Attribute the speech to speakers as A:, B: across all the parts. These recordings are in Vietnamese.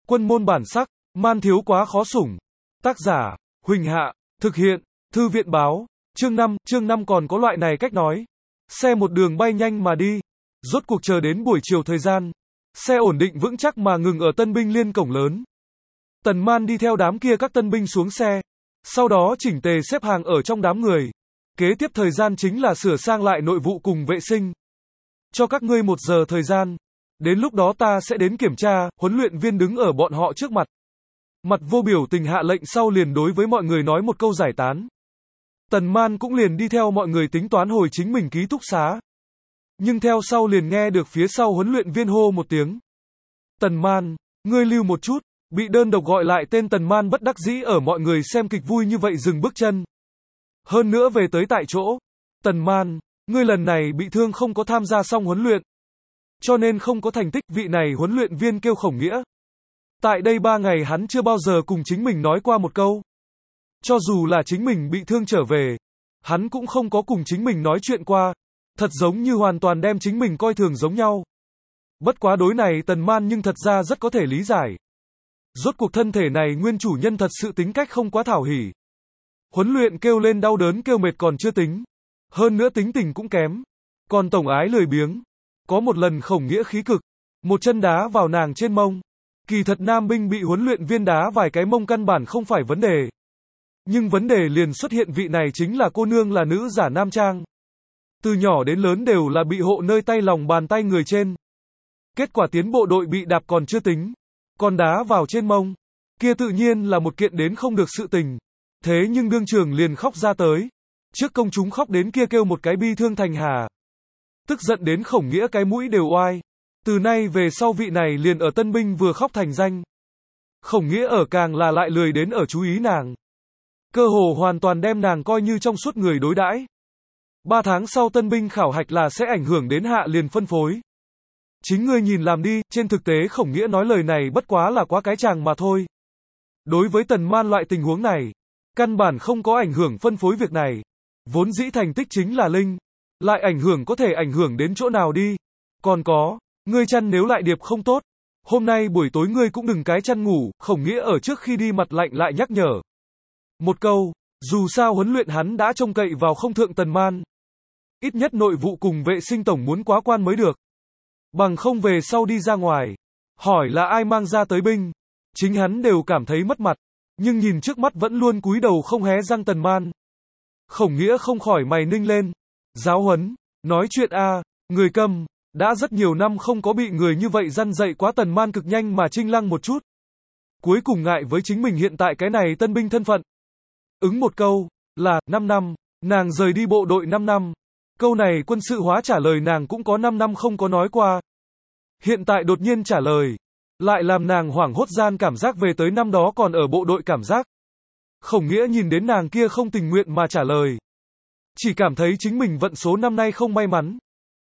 A: Quân môn bản sắc, man thiếu quá khó sủng. Tác giả, Huỳnh Hạ, thực hiện, Thư viện báo, chương 5 còn có loại này cách nói. Xe một đường bay nhanh mà đi. Rốt cuộc chờ đến buổi chiều thời gian. Xe ổn định vững chắc mà ngừng ở tân binh liên cổng lớn. Tần Man đi theo đám kia các tân binh xuống xe. Sau đó chỉnh tề xếp hàng ở trong đám người. Kế tiếp thời gian chính là sửa sang lại nội vụ cùng vệ sinh. Cho các ngươi 1 giờ thời gian. Đến lúc đó ta sẽ đến kiểm tra, huấn luyện viên đứng ở bọn họ trước mặt. Mặt vô biểu tình hạ lệnh sau liền đối với mọi người nói một câu giải tán. Tần Man cũng liền đi theo mọi người tính toán hồi chính mình ký túc xá. Nhưng theo sau liền nghe được phía sau huấn luyện viên hô một tiếng. Tần Man, ngươi lưu một chút, bị đơn độc gọi lại tên Tần Man bất đắc dĩ ở mọi người xem kịch vui như vậy dừng bước chân. Hơn nữa về tới tại chỗ. Tần Man, ngươi lần này bị thương không có tham gia xong huấn luyện. Cho nên không có thành tích, vị này huấn luyện viên kêu Khổng Nghĩa. Tại đây 3 ngày hắn chưa bao giờ cùng chính mình nói qua một câu. Cho dù là chính mình bị thương trở về, hắn cũng không có cùng chính mình nói chuyện qua. Thật giống như hoàn toàn đem chính mình coi thường giống nhau. Bất quá đối này Tần Man nhưng thật ra rất có thể lý giải. Rốt cuộc thân thể này nguyên chủ nhân thật sự tính cách không quá thảo hỉ. Huấn luyện kêu lên đau đớn kêu mệt còn chưa tính. Hơn nữa tính tình cũng kém. Còn tổng ái lười biếng. Có một lần Khổng Nghĩa khí cực. Một chân đá vào nàng trên mông. Kỳ thật nam binh bị huấn luyện viên đá vài cái mông căn bản không phải vấn đề. Nhưng vấn đề liền xuất hiện, vị này chính là cô nương là nữ giả nam trang. Từ nhỏ đến lớn đều là bị hộ nơi tay lòng bàn tay người trên. Kết quả tiến bộ đội bị đạp còn chưa tính. Còn đá vào trên mông. Kia tự nhiên là một kiện đến không được sự tình. Thế nhưng đương trường liền khóc ra tới. Trước công chúng khóc đến kia kêu một cái bi thương thành hà. Tức giận đến Khổng Nghĩa cái mũi đều oai. Từ nay về sau vị này liền ở tân binh vừa khóc thành danh. Khổng Nghĩa ở càng là lại lười đến ở chú ý nàng. Cơ hồ hoàn toàn đem nàng coi như trong suốt người đối đãi. 3 tháng sau tân binh khảo hạch là sẽ ảnh hưởng đến hạ liền phân phối. Chính ngươi nhìn làm đi, trên thực tế Khổng Nghĩa nói lời này bất quá là quá cái chàng mà thôi. Đối với Tần Man loại tình huống này, căn bản không có ảnh hưởng phân phối việc này. Vốn dĩ thành tích chính là linh. Lại ảnh hưởng có thể ảnh hưởng đến chỗ nào đi. Còn có, ngươi chăn nếu lại điệp không tốt. Hôm nay buổi tối ngươi cũng đừng cái chăn ngủ, Khổng Nghĩa ở trước khi đi mặt lạnh lại nhắc nhở. Một câu, dù sao huấn luyện hắn đã trông cậy vào không thượng Tần Man. Ít nhất nội vụ cùng vệ sinh tổng muốn quá quan mới được. Bằng không về sau đi ra ngoài. Hỏi là ai mang ra tới binh. Chính hắn đều cảm thấy mất mặt. Nhưng nhìn trước mắt vẫn luôn cúi đầu không hé răng Tần Man. Khổng Nghĩa không khỏi mày ninh lên. Giáo huấn, nói chuyện a, người câm, đã rất nhiều năm không có bị người như vậy răn dạy quá. Tần Man cực nhanh mà chinh lăng một chút. Cuối cùng ngại với chính mình hiện tại cái này tân binh thân phận. Ứng một câu, là, 5 năm, nàng rời đi bộ đội 5 năm. Câu này quân sự hóa trả lời nàng cũng có 5 năm không có nói qua. Hiện tại đột nhiên trả lời, lại làm nàng hoảng hốt gian cảm giác về tới năm đó còn ở bộ đội cảm giác. Khổng Nghĩa nhìn đến nàng kia không tình nguyện mà trả lời. Chỉ cảm thấy chính mình vận số năm nay không may mắn.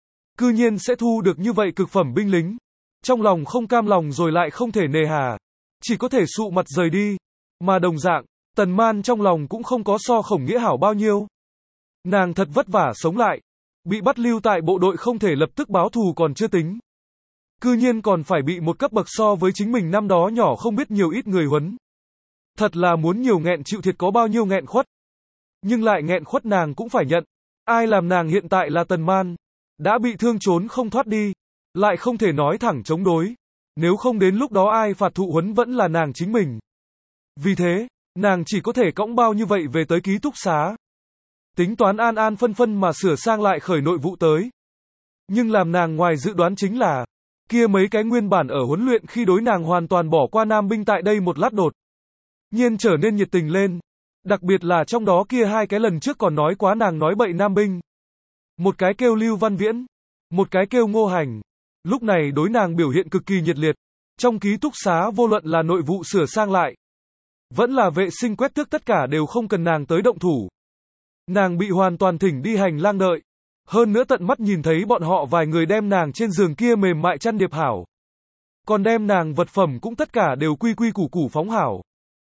A: Cư nhiên sẽ thu được như vậy cực phẩm binh lính. Trong lòng không cam lòng rồi lại không thể nề hà. Chỉ có thể sụ mặt rời đi. Mà đồng dạng, Tần Man trong lòng cũng không có so Khổng Nghĩa hảo bao nhiêu. Nàng thật vất vả sống lại. Bị bắt lưu tại bộ đội không thể lập tức báo thù còn chưa tính. Cư nhiên còn phải bị một cấp bậc so với chính mình năm đó nhỏ không biết nhiều ít người huấn. Thật là muốn nhiều nghẹn chịu thiệt có bao nhiêu nghẹn khuất. Nhưng lại nghẹn khuất nàng cũng phải nhận. Ai làm nàng hiện tại là Tần Man. Đã bị thương trốn không thoát đi. Lại không thể nói thẳng chống đối. Nếu không đến lúc đó ai phạt thụ huấn vẫn là nàng chính mình. Vì thế, nàng chỉ có thể cõng bao như vậy về tới ký túc xá. Tính toán an an phân phân mà sửa sang lại khởi nội vụ tới. Nhưng làm nàng ngoài dự đoán chính là, kia mấy cái nguyên bản ở huấn luyện khi đối nàng hoàn toàn bỏ qua nam binh tại đây một lát đột nhiên trở nên nhiệt tình lên. Đặc biệt là trong đó kia 2 cái lần trước còn nói quá nàng nói bậy nam binh. Một cái kêu Lưu Văn Viễn, một cái kêu Ngô Hành. Lúc này đối nàng biểu hiện cực kỳ nhiệt liệt. Trong ký túc xá vô luận là nội vụ sửa sang lại, vẫn là vệ sinh quét tước tất cả đều không cần nàng tới động thủ. Nàng bị hoàn toàn thỉnh đi hành lang đợi. Hơn nữa tận mắt nhìn thấy bọn họ vài người đem nàng trên giường kia mềm mại chăn điệp hảo. Còn đem nàng vật phẩm cũng tất cả đều quy quy củ củ phóng hảo.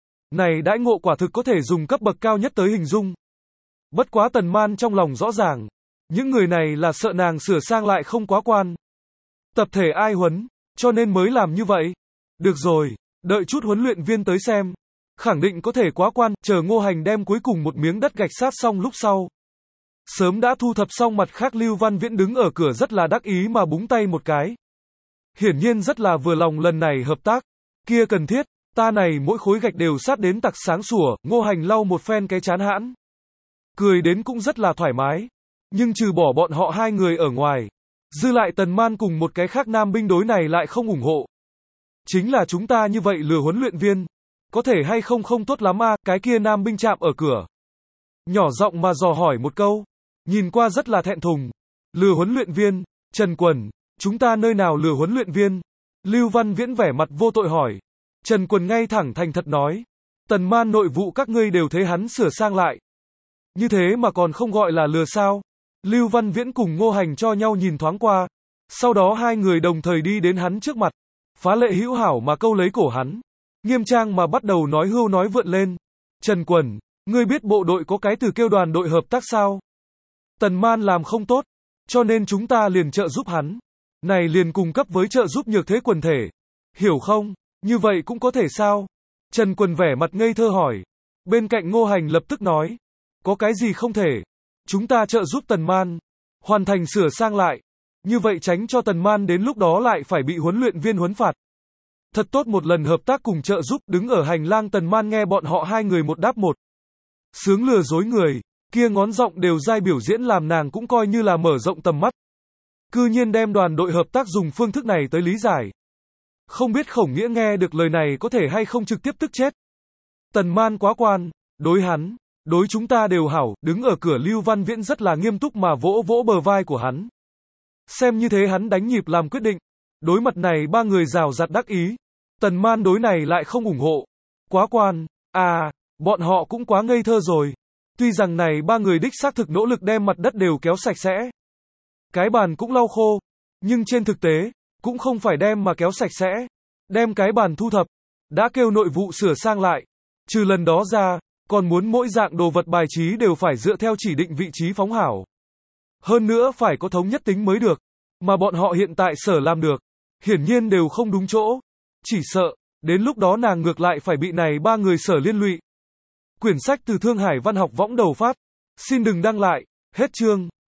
A: Này đãi ngộ quả thực có thể dùng cấp bậc cao nhất tới hình dung. Bất quá Tần Man trong lòng rõ ràng. Những người này là sợ nàng sửa sang lại không quá quan. Tập thể ai huấn, cho nên mới làm như vậy. Được rồi, Đợi chút huấn luyện viên tới xem. Khẳng định có thể quá quan, chờ Ngô Hành đem cuối cùng một miếng đất gạch sát xong lúc sau. Sớm đã thu thập xong, mặt khác Lưu Văn Viễn đứng ở cửa rất là đắc ý mà búng tay một cái. Hiển nhiên rất là vừa lòng lần này hợp tác. Kia cần thiết, ta này mỗi khối gạch đều sát đến tặc sáng sủa. Ngô Hành lau một phen cái chán hãn. Cười đến cũng rất là thoải mái. Nhưng trừ bỏ bọn họ hai người ở ngoài, dư lại Tần Man cùng một cái khác nam binh đối này lại không ủng hộ. Chính là chúng ta như vậy lừa huấn luyện viên, có thể hay không không tốt lắm a. Cái kia nam binh chạm ở cửa, nhỏ giọng mà dò hỏi một câu, nhìn qua rất là thẹn thùng. Lừa huấn luyện viên? Trần Quần, chúng ta nơi nào lừa huấn luyện viên? Lưu Văn Viễn vẻ mặt vô tội hỏi. Trần Quần ngay thẳng thành thật nói, Tần Man nội vụ các ngươi đều thấy hắn sửa sang lại. Như thế mà còn không gọi là lừa sao? Lưu Văn Viễn cùng Ngô Hành cho nhau nhìn thoáng qua, sau đó hai người đồng thời đi đến hắn trước mặt, phá lệ hữu hảo mà câu lấy cổ hắn, nghiêm trang mà bắt đầu nói hưu nói vượn lên. Trần Quần, ngươi biết bộ đội có cái từ kêu đoàn đội hợp tác sao? Tần Man làm không tốt, cho nên chúng ta liền trợ giúp hắn. Này liền cung cấp với trợ giúp nhược thế quần thể. Hiểu không? Như vậy cũng có thể sao? Trần Quần vẻ mặt ngây thơ hỏi. Bên cạnh Ngô Hành lập tức nói, có cái gì không thể? Chúng ta trợ giúp Tần Man hoàn thành sửa sang lại. Như vậy tránh cho Tần Man đến lúc đó lại phải bị huấn luyện viên huấn phạt. Thật tốt một lần hợp tác cùng trợ giúp. Đứng ở hành lang Tần Man nghe bọn họ hai người một đáp một. Sướng lừa dối người, kia ngón giọng đều dai biểu diễn làm nàng cũng coi như là mở rộng tầm mắt. Cư nhiên đem đoàn đội hợp tác dùng phương thức này tới lý giải. Không biết Khổng Nghĩa nghe được lời này có thể hay không trực tiếp tức chết. Tần Man quá quan, đối hắn, đối chúng ta đều hảo. Đứng ở cửa Lưu Văn Viễn rất là nghiêm túc mà vỗ vỗ bờ vai của hắn. Xem như thế hắn đánh nhịp làm quyết định. Đối mặt này ba người rào rạt đắc ý, Tần Man đối này lại không ủng hộ. Quá quan, bọn họ cũng quá ngây thơ rồi. Tuy rằng này ba người đích xác thực nỗ lực đem mặt đất đều kéo sạch sẽ, cái bàn cũng lau khô, nhưng trên thực tế, cũng không phải đem mà kéo sạch sẽ, đem cái bàn thu thập, đã kêu nội vụ sửa sang lại. Trừ lần đó ra, còn muốn mỗi dạng đồ vật bài trí đều phải dựa theo chỉ định vị trí phóng hảo. Hơn nữa phải có thống nhất tính mới được, mà bọn họ hiện tại sở làm được, hiển nhiên đều không đúng chỗ. Chỉ sợ, đến lúc đó nàng ngược lại phải bị này ba người sở liên lụy. Quyển sách từ Thương Hải Văn học Võng đầu phát. Xin đừng đăng lại, hết chương.